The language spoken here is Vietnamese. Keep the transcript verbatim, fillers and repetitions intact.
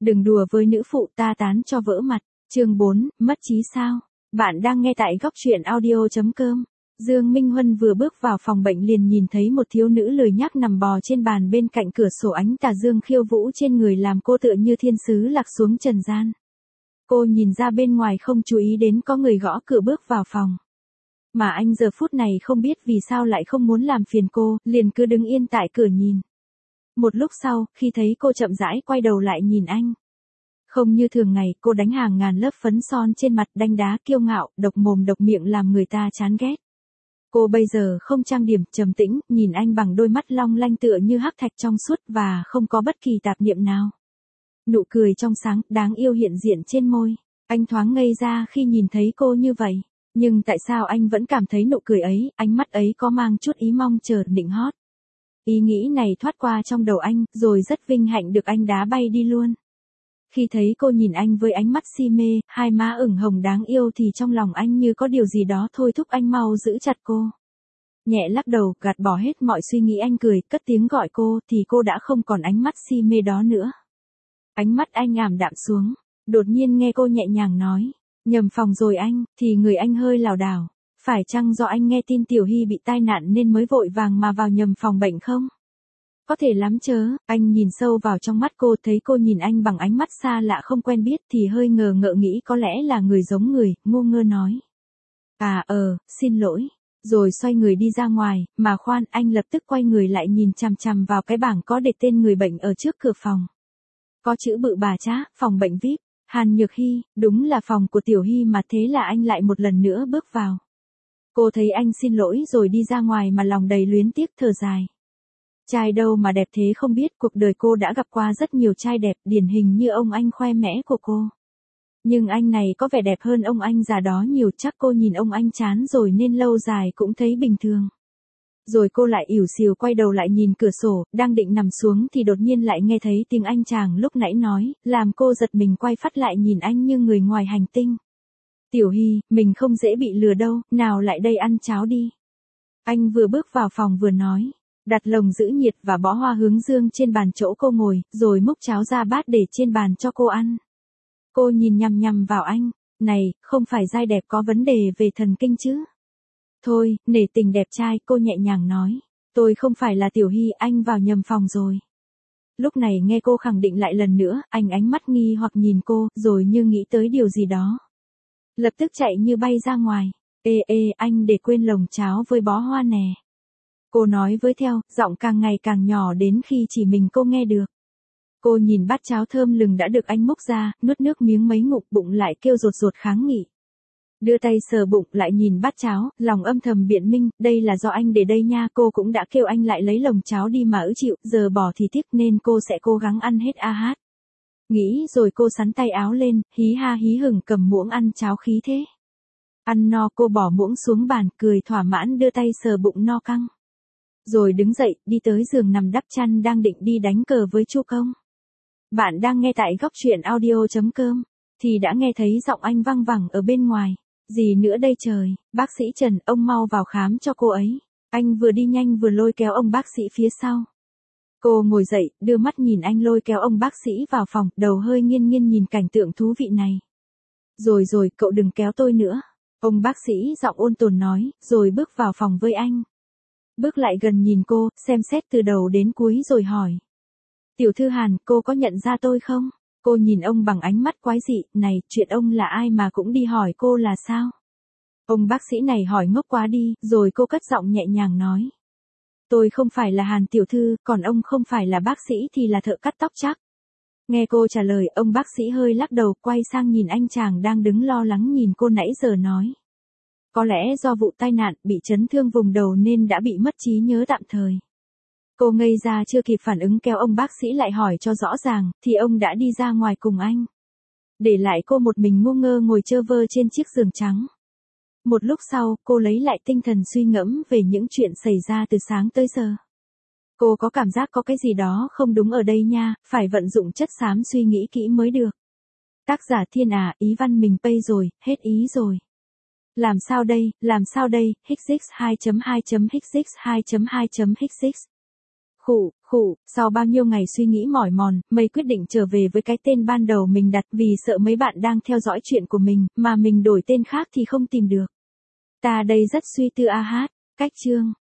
Đừng đùa với nữ phụ ta tán cho vỡ mặt. Chương bốn, mất trí sao? Bạn đang nghe tại góc truyện audio chấm com. Dương Minh Huân vừa bước vào phòng bệnh liền nhìn thấy một thiếu nữ lười nhác nằm bò trên bàn bên cạnh cửa sổ, ánh tà dương khiêu vũ trên người làm cô tựa như thiên sứ lạc xuống trần gian. Cô nhìn ra bên ngoài không chú ý đến có người gõ cửa bước vào phòng. Mà anh giờ phút này không biết vì sao lại không muốn làm phiền cô, liền cứ đứng yên tại cửa nhìn. Một lúc sau, khi thấy cô chậm rãi quay đầu lại nhìn anh. Không như thường ngày, cô đánh hàng ngàn lớp phấn son trên mặt, đanh đá kiêu ngạo, độc mồm độc miệng làm người ta chán ghét. Cô bây giờ không trang điểm, trầm tĩnh, nhìn anh bằng đôi mắt long lanh tựa như hắc thạch trong suốt và không có bất kỳ tạp niệm nào. Nụ cười trong sáng, đáng yêu hiện diện trên môi. Anh thoáng ngây ra khi nhìn thấy cô như vậy. Nhưng tại sao anh vẫn cảm thấy nụ cười ấy, ánh mắt ấy có mang chút ý mong chờ nịnh hót. Ý nghĩ này thoát qua trong đầu anh, rồi rất vinh hạnh được anh đá bay đi luôn. Khi thấy cô nhìn anh với ánh mắt si mê, hai má ửng hồng đáng yêu thì trong lòng anh như có điều gì đó thôi thúc anh mau giữ chặt cô. Nhẹ lắc đầu, gạt bỏ hết mọi suy nghĩ, anh cười, cất tiếng gọi cô, thì cô đã không còn ánh mắt si mê đó nữa. Ánh mắt anh ảm đạm xuống, đột nhiên nghe cô nhẹ nhàng nói, nhầm phòng rồi anh, thì người anh hơi lảo đảo. Phải chăng do anh nghe tin Tiểu Hy bị tai nạn nên mới vội vàng mà vào nhầm phòng bệnh không? Có thể lắm chớ. Anh nhìn sâu vào trong mắt cô, thấy cô nhìn anh bằng ánh mắt xa lạ không quen biết thì hơi ngờ ngợ nghĩ có lẽ là người giống người, ngu ngơ nói. À ờ, xin lỗi. Rồi xoay người đi ra ngoài, mà khoan, anh lập tức quay người lại nhìn chằm chằm vào cái bảng có để tên người bệnh ở trước cửa phòng. Có chữ bự bà chá, phòng bệnh vi ai pi, Hàn Nhược Hy, đúng là phòng của Tiểu Hy mà, thế là anh lại một lần nữa bước vào. Cô thấy anh xin lỗi rồi đi ra ngoài mà lòng đầy luyến tiếc thở dài. Trai đâu mà đẹp thế không biết, cuộc đời cô đã gặp qua rất nhiều trai đẹp, điển hình như ông anh khoe mẽ của cô. Nhưng anh này có vẻ đẹp hơn ông anh già đó nhiều, chắc cô nhìn ông anh chán rồi nên lâu dài cũng thấy bình thường. Rồi cô lại ỉu xìu quay đầu lại nhìn cửa sổ, đang định nằm xuống thì đột nhiên lại nghe thấy tiếng anh chàng lúc nãy nói, làm cô giật mình quay phắt lại nhìn anh như người ngoài hành tinh. Tiểu Hy, mình không dễ bị lừa đâu, nào lại đây ăn cháo đi. Anh vừa bước vào phòng vừa nói, đặt lồng giữ nhiệt và bó hoa hướng dương trên bàn chỗ cô ngồi, rồi múc cháo ra bát để trên bàn cho cô ăn. Cô nhìn nhằm nhằm vào anh, này, không phải giai đẹp có vấn đề về thần kinh chứ? Thôi, nể tình đẹp trai, cô nhẹ nhàng nói, tôi không phải là Tiểu Hy, anh vào nhầm phòng rồi. Lúc này nghe cô khẳng định lại lần nữa, anh ánh mắt nghi hoặc nhìn cô, rồi như nghĩ tới điều gì đó. Lập tức chạy như bay ra ngoài. Ê ê, anh để quên lồng cháo với bó hoa nè. Cô nói với theo, giọng càng ngày càng nhỏ đến khi chỉ mình cô nghe được. Cô nhìn bát cháo thơm lừng đã được anh múc ra, nuốt nước miếng mấy ngụm, bụng lại kêu rột rột kháng nghị. Đưa tay sờ bụng lại nhìn bát cháo, lòng âm thầm biện minh, đây là do anh để đây nha, cô cũng đã kêu anh lại lấy lồng cháo đi mà ư chịu, giờ bỏ thì tiếc nên cô sẽ cố gắng ăn hết a hát. Nghĩ rồi cô sắn tay áo lên, hí ha hí hửng cầm muỗng ăn cháo khí thế. Ăn no cô bỏ muỗng xuống bàn, cười thỏa mãn đưa tay sờ bụng no căng. Rồi đứng dậy, đi tới giường nằm đắp chăn đang định đi đánh cờ với Chu Công. Bạn đang nghe tại góc truyện audio chấm com, thì đã nghe thấy giọng anh văng vẳng ở bên ngoài. Gì nữa đây trời, bác sĩ Trần, ông mau vào khám cho cô ấy. Anh vừa đi nhanh vừa lôi kéo ông bác sĩ phía sau. Cô ngồi dậy, đưa mắt nhìn anh lôi kéo ông bác sĩ vào phòng, đầu hơi nghiêng nghiêng nhìn cảnh tượng thú vị này. Rồi rồi, cậu đừng kéo tôi nữa. Ông bác sĩ giọng ôn tồn nói, rồi bước vào phòng với anh. Bước lại gần nhìn cô, xem xét từ đầu đến cuối rồi hỏi. Tiểu thư Hàn, cô có nhận ra tôi không? Cô nhìn ông bằng ánh mắt quái dị, này, chuyện ông là ai mà cũng đi hỏi cô là sao? Ông bác sĩ này hỏi ngốc quá đi, rồi cô cất giọng nhẹ nhàng nói. Tôi không phải là Hàn tiểu thư, còn ông không phải là bác sĩ thì là thợ cắt tóc chắc. Nghe cô trả lời, ông bác sĩ hơi lắc đầu, quay sang nhìn anh chàng đang đứng lo lắng nhìn cô nãy giờ nói. Có lẽ do vụ tai nạn, bị chấn thương vùng đầu nên đã bị mất trí nhớ tạm thời. Cô ngây ra chưa kịp phản ứng kéo ông bác sĩ lại hỏi cho rõ ràng, thì ông đã đi ra ngoài cùng anh. Để lại cô một mình ngu ngơ ngồi chơ vơ trên chiếc giường trắng. Một lúc sau, cô lấy lại tinh thần suy ngẫm về những chuyện xảy ra từ sáng tới giờ. Cô có cảm giác có cái gì đó không đúng ở đây nha, phải vận dụng chất xám suy nghĩ kỹ mới được. Tác giả Thiên à, ý văn mình pay rồi, hết ý rồi. Làm sao đây, làm sao đây, Hixx hai chấm hai chấm Hixx hai chấm hai chấm Hixx. Khụ, khụ, sau bao nhiêu ngày suy nghĩ mỏi mòn, Mây quyết định trở về với cái tên ban đầu mình đặt vì sợ mấy bạn đang theo dõi chuyện của mình, mà mình đổi tên khác thì không tìm được. Ta đây rất suy tư a hát, cách chương.